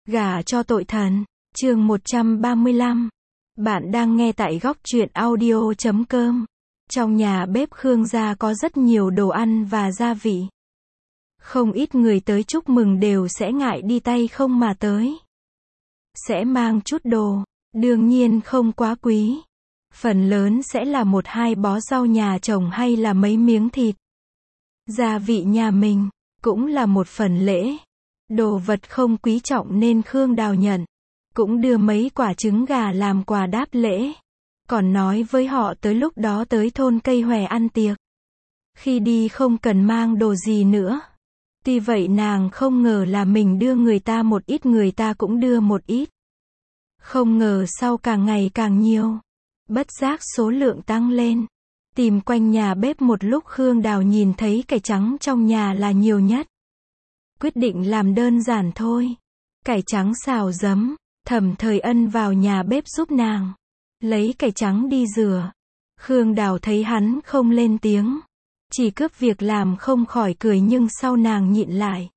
Gả cho tội thần. Chương 135. Bạn đang nghe tại góc truyện audio.com. Trong nhà bếp Khương gia có rất nhiều đồ ăn và gia vị. Không ít người tới chúc mừng đều sẽ ngại đi tay không mà tới. Sẽ mang chút đồ, đương nhiên không quá quý. Phần lớn sẽ là 1-2 bó rau nhà trồng hay là mấy miếng thịt. Gia vị nhà mình, cũng là một phần lễ. Đồ vật không quý trọng nên Khương Đào nhận. Cũng đưa mấy quả trứng gà làm quà đáp lễ. Còn nói với họ tới lúc đó tới thôn Cây Hòe ăn tiệc. Khi đi không cần mang đồ gì nữa. Tuy vậy nàng không ngờ là mình đưa người ta một ít, người ta cũng đưa một ít. Không ngờ sau càng ngày càng nhiều. Bất giác số lượng tăng lên. Tìm quanh nhà bếp một lúc Khương Đào nhìn thấy cải trắng trong nhà là nhiều nhất. Quyết định làm đơn giản thôi. Cải trắng xào giấm. Thẩm Thời Ân vào nhà bếp giúp nàng. Lấy cải trắng đi rửa. Khương Đào thấy hắn không lên tiếng. Chỉ cướp việc làm không khỏi cười, nhưng sau nàng nhịn lại.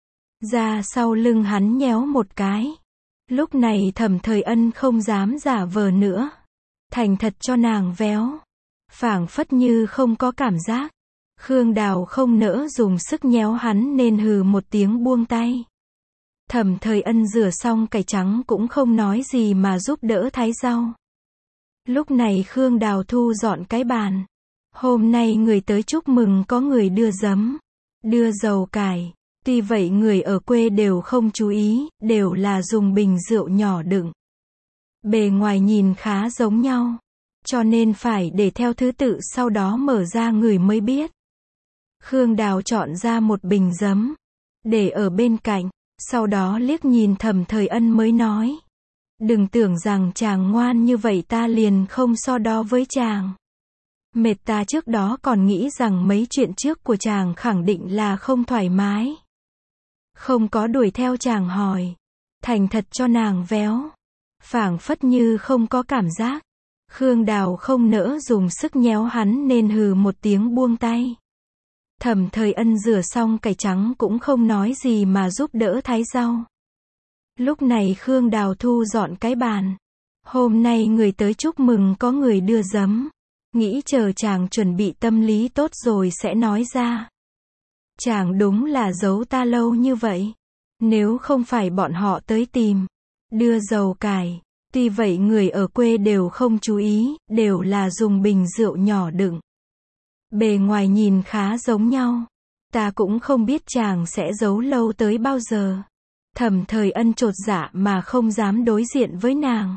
Ra sau lưng hắn nhéo một cái. Lúc này Thẩm Thời Ân không dám giả vờ nữa. Thành thật cho nàng véo. Phảng phất như không có cảm giác. Khương Đào không nỡ dùng sức nhéo hắn nên hừ một tiếng buông tay. Thẩm Thời Ân rửa xong cải trắng cũng không nói gì mà giúp đỡ thái rau. Lúc này Khương Đào thu dọn cái bàn. Hôm nay người tới chúc mừng có người đưa giấm, đưa dầu cải. Tuy vậy người ở quê đều không chú ý, đều là dùng bình rượu nhỏ đựng. Bề ngoài nhìn khá giống nhau, cho nên phải để theo thứ tự sau đó mở ra người mới biết. Khương Đào chọn ra một bình giấm, để ở bên cạnh, sau đó liếc nhìn Thẩm Thời Ân mới nói. Đừng tưởng rằng chàng ngoan như vậy ta liền không so đo với chàng. Mệt ta trước đó còn nghĩ rằng mấy chuyện trước của chàng khẳng định là không thoải mái. Không có đuổi theo chàng hỏi. Thành thật cho nàng véo. Phảng phất như không có cảm giác. Khương Đào không nỡ dùng sức nhéo hắn nên hừ một tiếng buông tay. Thẩm Thời Ân rửa xong cải trắng cũng không nói gì mà giúp đỡ thái rau. Lúc này Khương Đào thu dọn cái bàn. Hôm nay người tới chúc mừng có người đưa giấm. Nghĩ chờ chàng chuẩn bị tâm lý tốt rồi sẽ nói ra. Chàng đúng là giấu ta lâu như vậy. Nếu không phải bọn họ tới tìm, đưa dầu cải. Tuy vậy người ở quê đều không chú ý, đều là dùng bình rượu nhỏ đựng. Bề ngoài nhìn khá giống nhau. Ta cũng không biết chàng sẽ giấu lâu tới bao giờ. Thẩm Thời Ân chột dạ mà không dám đối diện với nàng.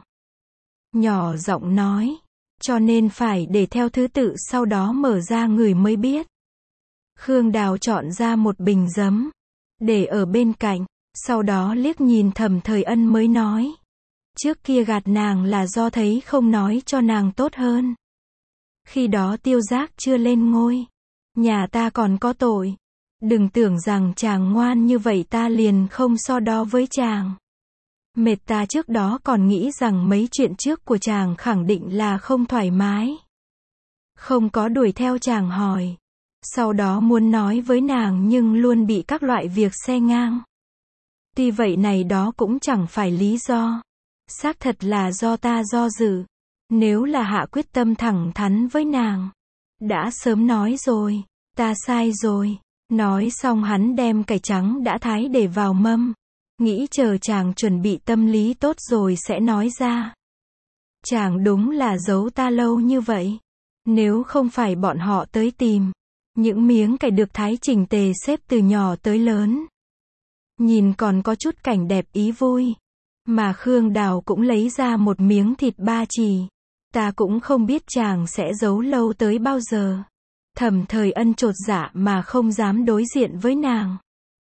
Nhỏ giọng nói. Cho nên phải để theo thứ tự sau đó mở ra người mới biết. Khương Đào chọn ra một bình giấm, để ở bên cạnh, sau đó liếc nhìn Thẩm Thời Ân mới nói. Trước kia gạt nàng là do thấy không nói cho nàng tốt hơn. Khi đó Tiêu Giác chưa lên ngôi. Nhà ta còn có tội. Đừng tưởng rằng chàng ngoan như vậy ta liền không so đo với chàng. Mệt ta trước đó còn nghĩ rằng mấy chuyện trước của chàng khẳng định là không thoải mái. Không có đuổi theo chàng hỏi. Sau đó muốn nói với nàng nhưng luôn bị các loại việc xe ngang. Tuy vậy này đó cũng chẳng phải lý do. Xác thật là do ta do dự. Nếu là hạ quyết tâm thẳng thắn với nàng. Đã sớm nói rồi. Ta sai rồi. Nói xong hắn đem cải trắng đã thái để vào mâm. Nghĩ chờ chàng chuẩn bị tâm lý tốt rồi sẽ nói ra. Chàng đúng là giấu ta lâu như vậy. Nếu không phải bọn họ tới tìm. Những miếng cải được thái chỉnh tề xếp từ nhỏ tới lớn. Nhìn còn có chút cảnh đẹp ý vui. Mà Khương Đào cũng lấy ra một miếng thịt ba chỉ. Ta cũng không biết chàng sẽ giấu lâu tới bao giờ. Thẩm Thời Ân chột dạ mà không dám đối diện với nàng.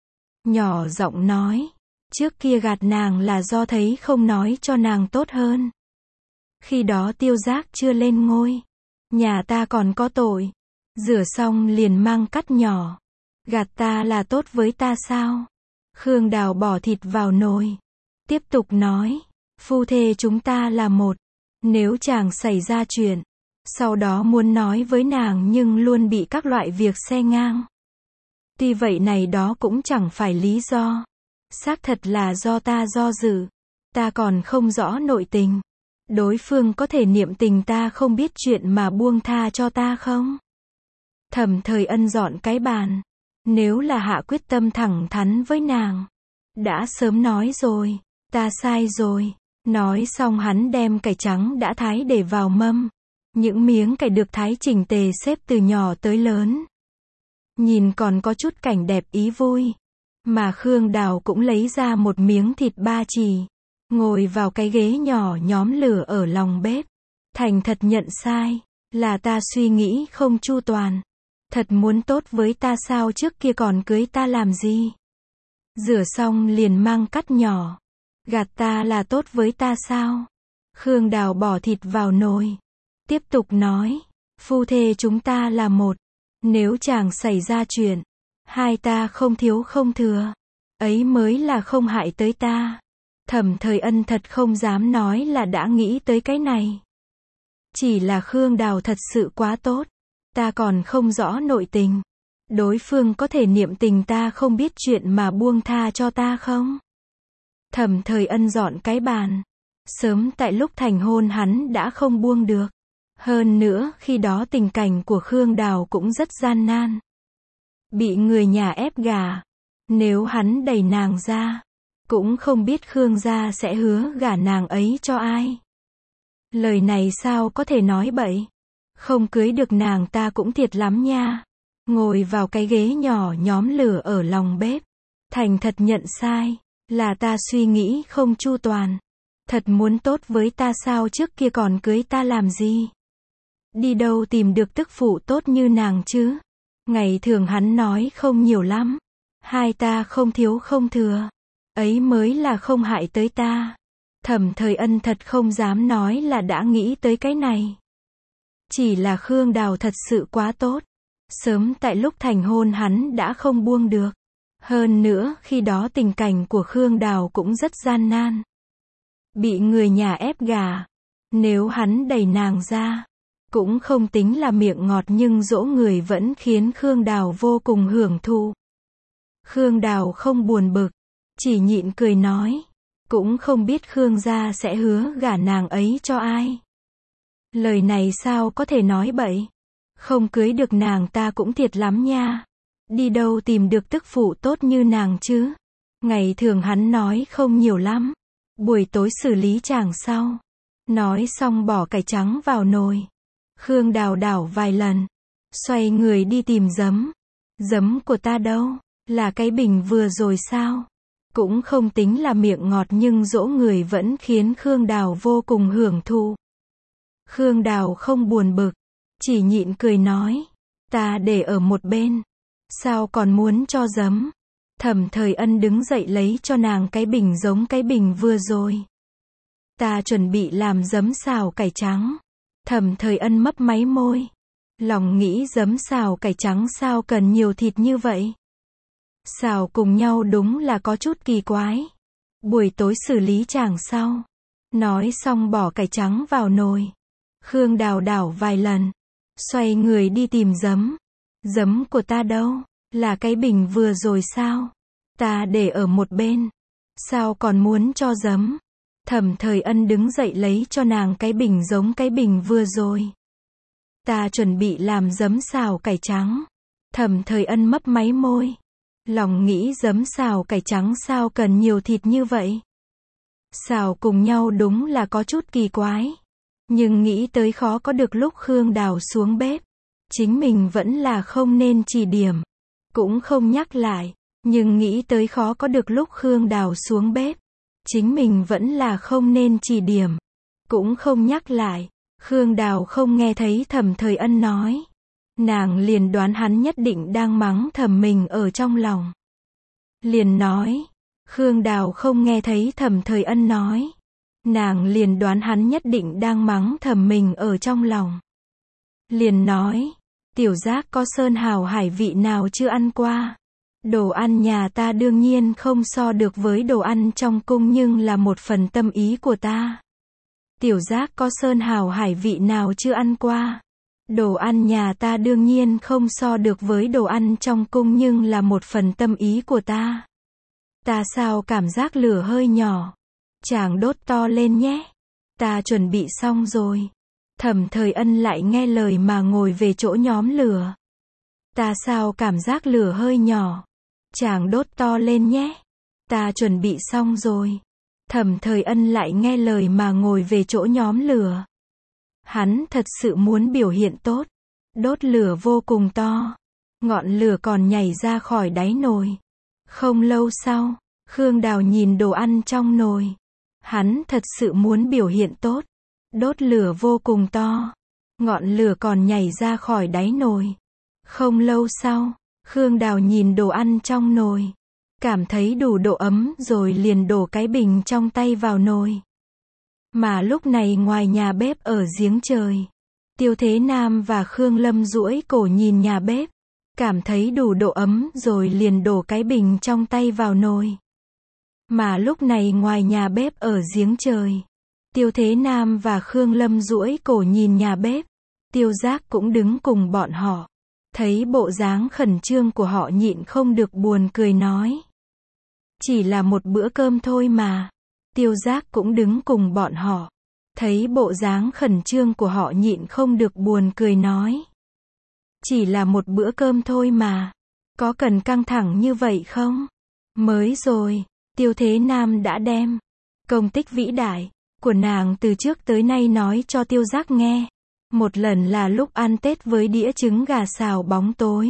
Nhỏ giọng nói. Trước kia gạt nàng là do thấy không nói cho nàng tốt hơn. Khi đó Tiêu Giác chưa lên ngôi. Nhà ta còn có tội. Rửa xong liền mang cắt nhỏ. Gạt ta là tốt với ta sao? Khương Đào bỏ thịt vào nồi. Tiếp tục nói. Phu thê chúng ta là một. Nếu chàng xảy ra chuyện. Sau đó muốn nói với nàng nhưng luôn bị các loại việc xe ngang. Tuy vậy này đó cũng chẳng phải lý do. Xác thật là do ta do dự. Ta còn không rõ nội tình. Đối phương có thể niệm tình ta không biết chuyện mà buông tha cho ta không? Thẩm Thời Ân dọn cái bàn. Nếu là hạ quyết tâm thẳng thắn với nàng. Đã sớm nói rồi. Ta sai rồi. Nói xong hắn đem cải trắng đã thái để vào mâm. Những miếng cải được thái chỉnh tề xếp từ nhỏ tới lớn. Nhìn còn có chút cảnh đẹp ý vui. Mà Khương Đào cũng lấy ra một miếng thịt ba chỉ. Ngồi vào cái ghế nhỏ nhóm lửa ở lòng bếp. Thành thật nhận sai. Là ta suy nghĩ không chu toàn. Thật muốn tốt với ta sao trước kia còn cưới ta làm gì? Rửa xong liền mang cắt nhỏ. Gạt ta là tốt với ta sao? Khương Đào bỏ thịt vào nồi. Tiếp tục nói. Phu thê chúng ta là một. Nếu chàng xảy ra chuyện. Hai ta không thiếu không thừa. Ấy mới là không hại tới ta. Thẩm Thời Ân thật không dám nói là đã nghĩ tới cái này. Chỉ là Khương Đào thật sự quá tốt. Ta còn không rõ nội tình. Đối phương có thể niệm tình ta không biết chuyện mà buông tha cho ta không? Thẩm Thời Ân dọn cái bàn. Sớm tại lúc thành hôn hắn đã không buông được. Hơn nữa khi đó tình cảnh của Khương Đào cũng rất gian nan. Bị người nhà ép gả. Nếu hắn đẩy nàng ra. Cũng không biết Khương gia sẽ hứa gả nàng ấy cho ai. Lời này sao có thể nói bậy. Không cưới được nàng ta cũng thiệt lắm nha. Ngồi vào cái ghế nhỏ nhóm lửa ở lòng bếp. Thành thật nhận sai. Là ta suy nghĩ không chu toàn. Thật muốn tốt với ta sao trước kia còn cưới ta làm gì? Đi đâu tìm được tức phụ tốt như nàng chứ? Ngày thường hắn nói không nhiều lắm. Hai ta không thiếu không thừa. Ấy mới là không hại tới ta. Thẩm Thời Ân thật không dám nói là đã nghĩ tới cái này. Chỉ là Khương Đào thật sự quá tốt. Sớm tại lúc thành hôn hắn đã không buông được. Hơn nữa khi đó tình cảnh của Khương Đào cũng rất gian nan. Bị người nhà ép gả. Nếu hắn đẩy nàng ra. Cũng không tính là miệng ngọt nhưng dỗ người vẫn khiến Khương Đào vô cùng hưởng thụ. Khương Đào không buồn bực. Chỉ nhịn cười nói. Cũng không biết Khương gia sẽ hứa gả nàng ấy cho ai. Lời này sao có thể nói bậy. Không cưới được nàng ta cũng thiệt lắm nha. Đi đâu tìm được tức phụ tốt như nàng chứ. Ngày thường hắn nói không nhiều lắm. Buổi tối xử lý chàng sau. Nói xong bỏ cải trắng vào nồi. Khương Đào đảo vài lần. Xoay người đi tìm giấm. Giấm của ta đâu? Là cái bình vừa rồi sao? Cũng không tính là miệng ngọt nhưng dỗ người vẫn khiến Khương Đào vô cùng hưởng thụ. Khương Đào không buồn bực. Chỉ nhịn cười nói. Ta để ở một bên. Sao còn muốn cho giấm? Thẩm Thời Ân đứng dậy lấy cho nàng cái bình giống cái bình vừa rồi. Ta chuẩn bị làm giấm xào cải trắng. Thẩm Thời Ân mấp máy môi. Lòng nghĩ giấm xào cải trắng sao cần nhiều thịt như vậy? Xào cùng nhau đúng là có chút kỳ quái. Buổi tối xử lý chàng sau. Nói xong bỏ cải trắng vào nồi. Khương Đào đảo vài lần. Xoay người đi tìm giấm. Giấm của ta đâu? Là cái bình vừa rồi sao? Ta để ở một bên. Sao còn muốn cho giấm? Thẩm Thời Ân đứng dậy lấy cho nàng cái bình giống cái bình vừa rồi. Ta chuẩn bị làm giấm xào cải trắng. Thẩm Thời Ân mấp máy môi. Lòng nghĩ giấm xào cải trắng sao cần nhiều thịt như vậy? Xào cùng nhau đúng là có chút kỳ quái. Nhưng nghĩ tới khó có được lúc Khương Đào xuống bếp. Chính mình vẫn là không nên chỉ điểm. Cũng không nhắc lại. Nhưng nghĩ tới khó có được lúc Khương Đào xuống bếp. Chính mình vẫn là không nên chỉ điểm. Cũng không nhắc lại. Khương Đào không nghe thấy Thẩm Thời Ân nói. Nàng liền đoán hắn nhất định đang mắng thầm mình ở trong lòng. Liền nói. Khương Đào không nghe thấy Thẩm Thời Ân nói. Nàng liền đoán hắn nhất định đang mắng thầm mình ở trong lòng. Liền nói. Tiểu Giác có sơn hào hải vị nào chưa ăn qua? Đồ ăn nhà ta đương nhiên không so được với đồ ăn trong cung nhưng là một phần tâm ý của ta. Tiểu Giác có sơn hào hải vị nào chưa ăn qua? Đồ ăn nhà ta đương nhiên không so được với đồ ăn trong cung nhưng là một phần tâm ý của ta. Ta sao cảm giác lửa hơi nhỏ. Chàng đốt to lên nhé. Ta chuẩn bị xong rồi. Thẩm Thời Ân lại nghe lời mà ngồi về chỗ nhóm lửa. Ta sao cảm giác lửa hơi nhỏ. Chàng đốt to lên nhé. Ta chuẩn bị xong rồi. Thẩm Thời Ân lại nghe lời mà ngồi về chỗ nhóm lửa. Hắn thật sự muốn biểu hiện tốt. Đốt lửa vô cùng to. Ngọn lửa còn nhảy ra khỏi đáy nồi. Không lâu sau, Khương Đào nhìn đồ ăn trong nồi. Hắn thật sự muốn biểu hiện tốt. Đốt lửa vô cùng to. Ngọn lửa còn nhảy ra khỏi đáy nồi. Không lâu sau, Khương Đào nhìn đồ ăn trong nồi. Cảm thấy đủ độ ấm rồi liền đổ cái bình trong tay vào nồi. Mà lúc này ngoài nhà bếp ở giếng trời, Tiêu Thế Nam và Khương Lâm duỗi cổ nhìn nhà bếp. Cảm thấy đủ độ ấm rồi liền đổ cái bình trong tay vào nồi. Mà lúc này ngoài nhà bếp ở giếng trời, Tiêu Thế Nam và Khương Lâm duỗi cổ nhìn nhà bếp. Tiêu Giác cũng đứng cùng bọn họ. Thấy bộ dáng khẩn trương của họ nhịn không được buồn cười nói. Chỉ là một bữa cơm thôi mà. Tiêu Giác cũng đứng cùng bọn họ. Thấy bộ dáng khẩn trương của họ nhịn không được buồn cười nói. Chỉ là một bữa cơm thôi mà. Có cần căng thẳng như vậy không? Mới rồi, Tiêu Thế Nam đã đem công tích vĩ đại của nàng từ trước tới nay nói cho Tiêu Giác nghe. Một lần là lúc ăn Tết với đĩa trứng gà xào bóng tối.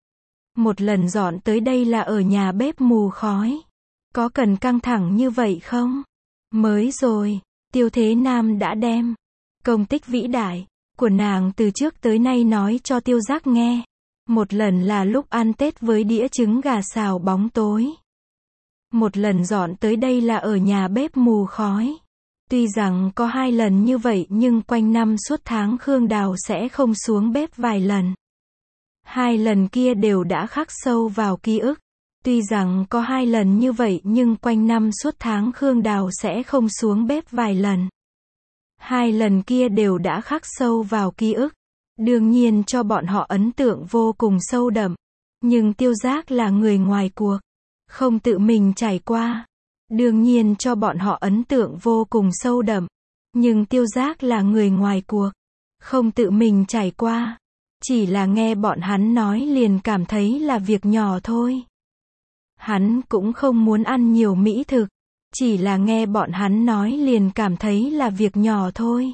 Một lần dọn tới đây là ở nhà bếp mù khói. Có cần căng thẳng như vậy không? Mới rồi, Tiêu Thế Nam đã đem công tích vĩ đại của nàng từ trước tới nay nói cho Tiêu Giác nghe. Một lần là lúc ăn Tết với đĩa trứng gà xào bóng tối. Một lần dọn tới đây là ở nhà bếp mù khói. Tuy rằng có 2 lần như vậy nhưng quanh năm suốt tháng Khương Đào sẽ không xuống bếp vài lần. 2 lần kia đều đã khắc sâu vào ký ức. Tuy rằng có 2 lần như vậy nhưng quanh năm suốt tháng Khương Đào sẽ không xuống bếp vài lần. 2 lần kia đều đã khắc sâu vào ký ức. Đương nhiên cho bọn họ ấn tượng vô cùng sâu đậm. Nhưng Tiêu Giác là người ngoài cuộc. Không tự mình trải qua. Đương nhiên cho bọn họ ấn tượng vô cùng sâu đậm. Nhưng Tiêu Giác là người ngoài cuộc. Không tự mình trải qua. Chỉ là nghe bọn hắn nói liền cảm thấy là việc nhỏ thôi. Hắn cũng không muốn ăn nhiều mỹ thực. Chỉ là nghe bọn hắn nói liền cảm thấy là việc nhỏ thôi.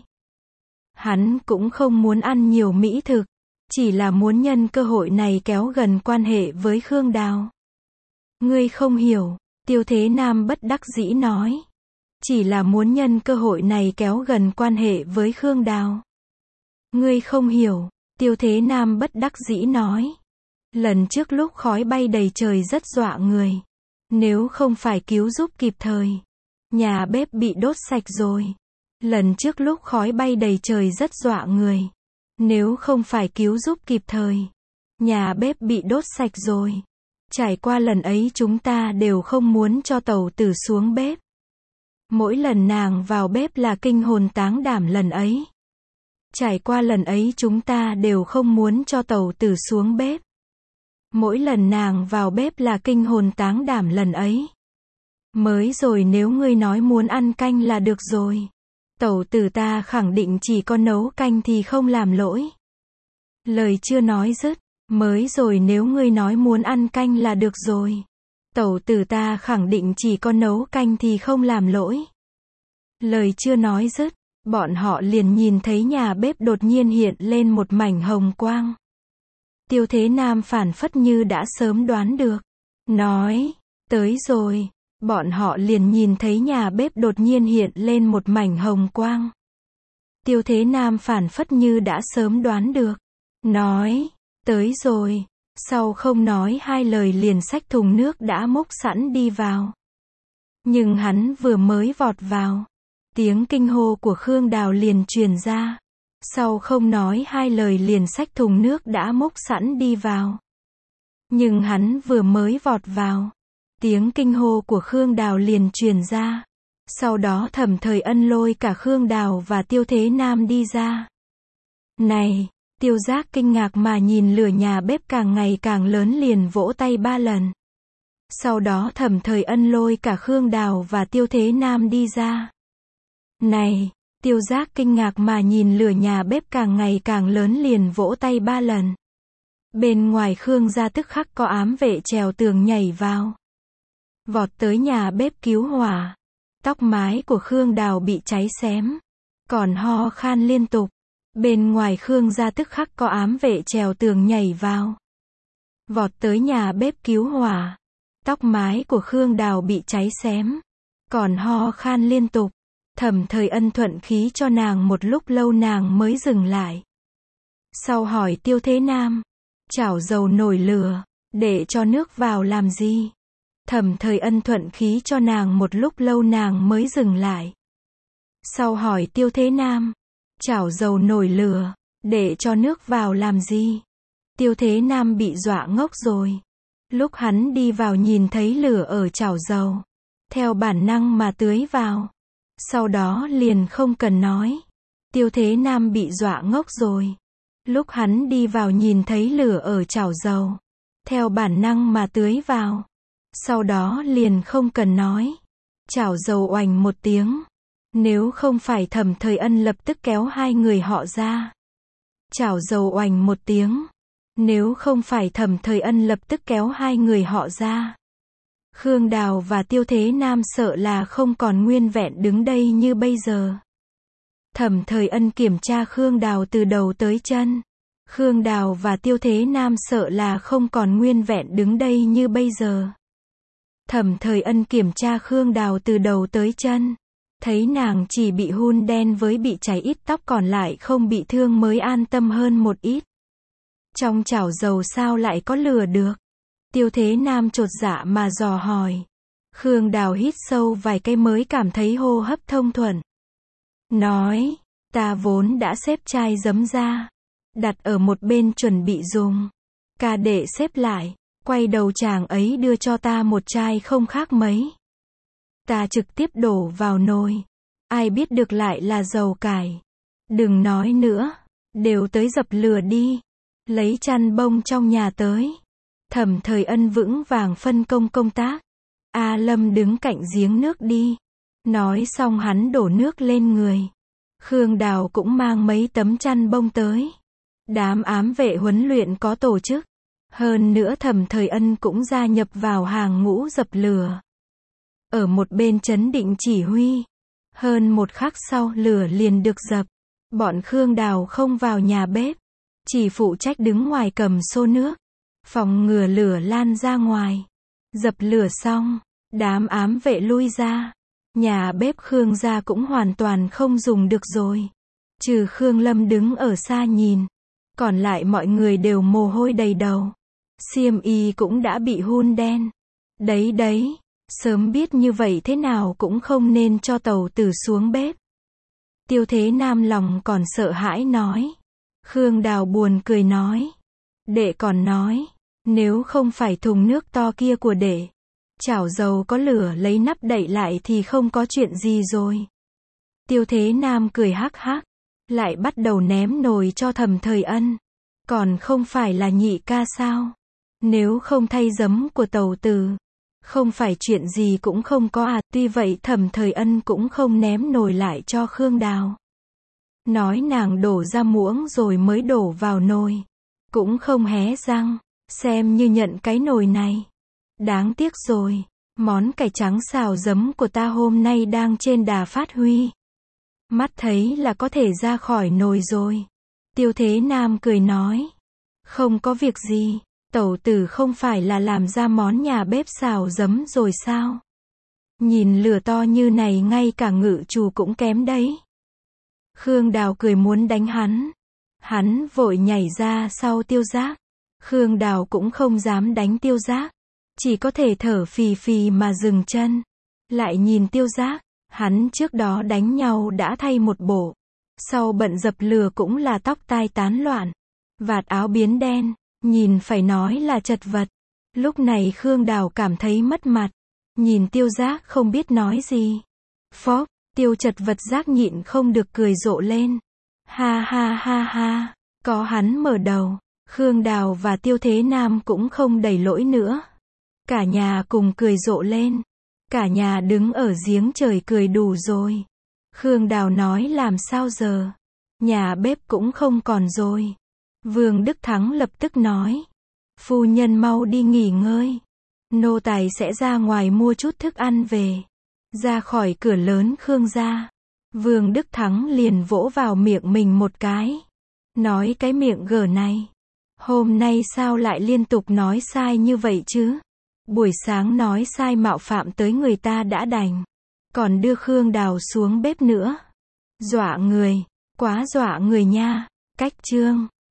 Hắn cũng không muốn ăn nhiều mỹ thực. Chỉ là muốn nhân cơ hội này kéo gần quan hệ với Khương Đào. Ngươi không hiểu, Tiêu Thế Nam bất đắc dĩ nói. Chỉ là muốn nhân cơ hội này kéo gần quan hệ với Khương Đào. Ngươi không hiểu, Tiêu Thế Nam bất đắc dĩ nói. Lần trước lúc khói bay đầy trời rất dọa người. Nếu không phải cứu giúp kịp thời, nhà bếp bị đốt sạch rồi. Lần trước lúc khói bay đầy trời rất dọa người. Nếu không phải cứu giúp kịp thời, nhà bếp bị đốt sạch rồi. Trải qua lần ấy chúng ta đều không muốn cho Tẩu Tử xuống bếp. Mỗi lần nàng vào bếp là kinh hồn táng đảm lần ấy. Trải qua lần ấy chúng ta đều không muốn cho Tẩu Tử xuống bếp. Mỗi lần nàng vào bếp là kinh hồn táng đảm lần ấy. Mới rồi nếu ngươi nói muốn ăn canh là được rồi. Tẩu Tử ta khẳng định chỉ có nấu canh thì không làm lỗi. Lời chưa nói dứt. Mới rồi nếu ngươi nói muốn ăn canh là được rồi. Tẩu Tử ta khẳng định chỉ có nấu canh thì không làm lỗi. Lời chưa nói dứt. Bọn họ liền nhìn thấy nhà bếp đột nhiên hiện lên một mảnh hồng quang. Tiêu Thế Nam phản phất như đã sớm đoán được. Nói, tới rồi. Bọn họ liền nhìn thấy nhà bếp đột nhiên hiện lên một mảnh hồng quang. Tiêu Thế Nam phản phất như đã sớm đoán được. Nói, tới rồi. Sau không nói 2 lời liền xách thùng nước đã múc sẵn đi vào. Nhưng hắn vừa mới vọt vào. Tiếng kinh hô của Khương Đào liền truyền ra. Sau không nói 2 lời liền xách thùng nước đã múc sẵn đi vào. Nhưng hắn vừa mới vọt vào. Tiếng kinh hô của Khương Đào liền truyền ra. Sau đó Thẩm Thời Ân lôi cả Khương Đào và Tiêu Thế Nam đi ra. Này, Tiêu Giác kinh ngạc mà nhìn lửa nhà bếp càng ngày càng lớn liền vỗ tay 3 lần. Sau đó Thẩm Thời Ân lôi cả Khương Đào và Tiêu Thế Nam đi ra. Này, Tiêu Giác kinh ngạc mà nhìn lửa nhà bếp càng ngày càng lớn liền vỗ tay 3 lần. Bên ngoài Khương gia tức khắc có ám vệ trèo tường nhảy vào. Vọt tới nhà bếp cứu hỏa. Tóc mái của Khương Đào bị cháy xém. Còn ho khan liên tục. Bên ngoài Khương gia tức khắc có ám vệ trèo tường nhảy vào. Vọt tới nhà bếp cứu hỏa. Tóc mái của Khương Đào bị cháy xém. Còn ho khan liên tục. Thẩm Thời Ân thuận khí cho nàng một lúc lâu nàng mới dừng lại. Sau hỏi Tiêu Thế Nam. Chảo dầu nổi lửa. Để cho nước vào làm gì? Thẩm Thời Ân thuận khí cho nàng một lúc lâu nàng mới dừng lại. Sau hỏi Tiêu Thế Nam. Chảo dầu nổi lửa. Để cho nước vào làm gì? Tiêu Thế Nam bị dọa ngốc rồi. Lúc hắn đi vào nhìn thấy lửa ở chảo dầu. Theo bản năng mà tưới vào. Sau đó liền không cần nói. Tiêu Thế Nam bị dọa ngốc rồi. Lúc hắn đi vào nhìn thấy lửa ở chảo dầu. Theo bản năng mà tưới vào. Sau đó liền không cần nói. Chảo dầu oành một tiếng. Nếu không phải Thẩm Thời Ân lập tức kéo hai người họ ra. Chảo dầu oành một tiếng. Nếu không phải Thẩm Thời Ân lập tức kéo hai người họ ra. Khương Đào và Tiêu Thế Nam sợ là không còn nguyên vẹn đứng đây như bây giờ. Thẩm Thời Ân kiểm tra Khương Đào từ đầu tới chân. Khương Đào và Tiêu Thế Nam sợ là không còn nguyên vẹn đứng đây như bây giờ. Thẩm Thời Ân kiểm tra Khương Đào từ đầu tới chân. Thấy nàng chỉ bị hun đen với bị cháy ít tóc còn lại không bị thương mới an tâm hơn một ít. Trong chảo dầu sao lại có lửa được? Tiêu Thế Nam chột dạ mà dò hỏi. Khương Đào hít sâu vài cái mới cảm thấy hô hấp thông thuận. Nói, ta vốn đã xếp chai giấm ra. Đặt ở một bên chuẩn bị dùng. Ca đệ xếp lại. Quay đầu chàng ấy đưa cho ta một chai không khác mấy. Ta trực tiếp đổ vào nồi. Ai biết được lại là dầu cải. Đừng nói nữa. Đều tới dập lửa đi. Lấy chăn bông trong nhà tới. Thẩm Thời Ân vững vàng phân công công tác. A Lâm đứng cạnh giếng nước đi. Nói xong hắn đổ nước lên người. Khương Đào cũng mang mấy tấm chăn bông tới. Đám ám vệ huấn luyện có tổ chức. Hơn nữa Thẩm Thời Ân cũng gia nhập vào hàng ngũ dập lửa. Ở một bên trấn định chỉ huy. Hơn một khắc sau lửa liền được dập. Bọn Khương Đào không vào nhà bếp. Chỉ phụ trách đứng ngoài cầm xô nước. Phòng ngừa lửa lan ra ngoài. Dập lửa xong. Đám ám vệ lui ra. Nhà bếp Khương gia cũng hoàn toàn không dùng được rồi. Trừ Khương Lâm đứng ở xa nhìn. Còn lại mọi người đều mồ hôi đầy đầu. Xiêm y cũng đã bị hun đen. Đấy. Sớm biết như vậy thế nào cũng không nên cho Tẩu Tử xuống bếp. Tiêu Thế Nam lòng còn sợ hãi nói. Khương Đào buồn cười nói. Đệ còn nói. Nếu không phải thùng nước to kia của đệ. Chảo dầu có lửa lấy nắp đậy lại thì không có chuyện gì rồi. Tiêu Thế Nam cười hắc hắc. Lại bắt đầu ném nồi cho Thẩm Thời Ân. Còn không phải là nhị ca sao? Nếu không thay giấm của Tẩu Tử. Không phải chuyện gì cũng không có à. Tuy vậy Thẩm Thời Ân cũng không ném nồi lại cho Khương Đào. Nói nàng đổ ra muỗng rồi mới đổ vào nồi. Cũng không hé răng. Xem như nhận cái nồi này. Đáng tiếc rồi. Món cải trắng xào giấm của ta hôm nay đang trên đà phát huy. Mắt thấy là có thể ra khỏi nồi rồi. Tiêu Thế Nam cười nói. Không có việc gì. Tẩu Tử không phải là làm ra món nhà bếp xào giấm rồi sao? Nhìn lửa to như này ngay cả ngự trù cũng kém đấy. Khương Đào cười muốn đánh hắn. Hắn vội nhảy ra sau Tiêu Giác. Khương Đào cũng không dám đánh Tiêu Giác. Chỉ có thể thở phì phì mà dừng chân. Lại nhìn Tiêu Giác. Hắn trước đó đánh nhau đã thay một bộ. Sau bận dập lửa cũng là tóc tai tán loạn. Vạt áo biến đen. Nhìn phải nói là chật vật. Lúc này Khương Đào cảm thấy mất mặt. Nhìn Tiêu Giác không biết nói gì. Phóp, Tiêu chật vật Giác nhịn không được cười rộ lên. Ha. Có hắn mở đầu. Khương Đào và Tiêu Thế Nam cũng không đẩy lỗi nữa. Cả nhà cùng cười rộ lên. Cả nhà đứng ở giếng trời cười đủ rồi. Khương Đào nói làm sao giờ? Nhà bếp cũng không còn rồi. Vương Đức Thắng lập tức nói. Phu nhân mau đi nghỉ ngơi. Nô tài sẽ ra ngoài mua chút thức ăn về. Ra khỏi cửa lớn Khương gia. Vương Đức Thắng liền vỗ vào miệng mình một cái. Nói cái miệng gở này. Hôm nay sao lại liên tục nói sai như vậy chứ? Buổi sáng nói sai mạo phạm tới người ta đã đành. Còn đưa Khương Đào xuống bếp nữa. Dọa người. Quá dọa người nha. Cách chương.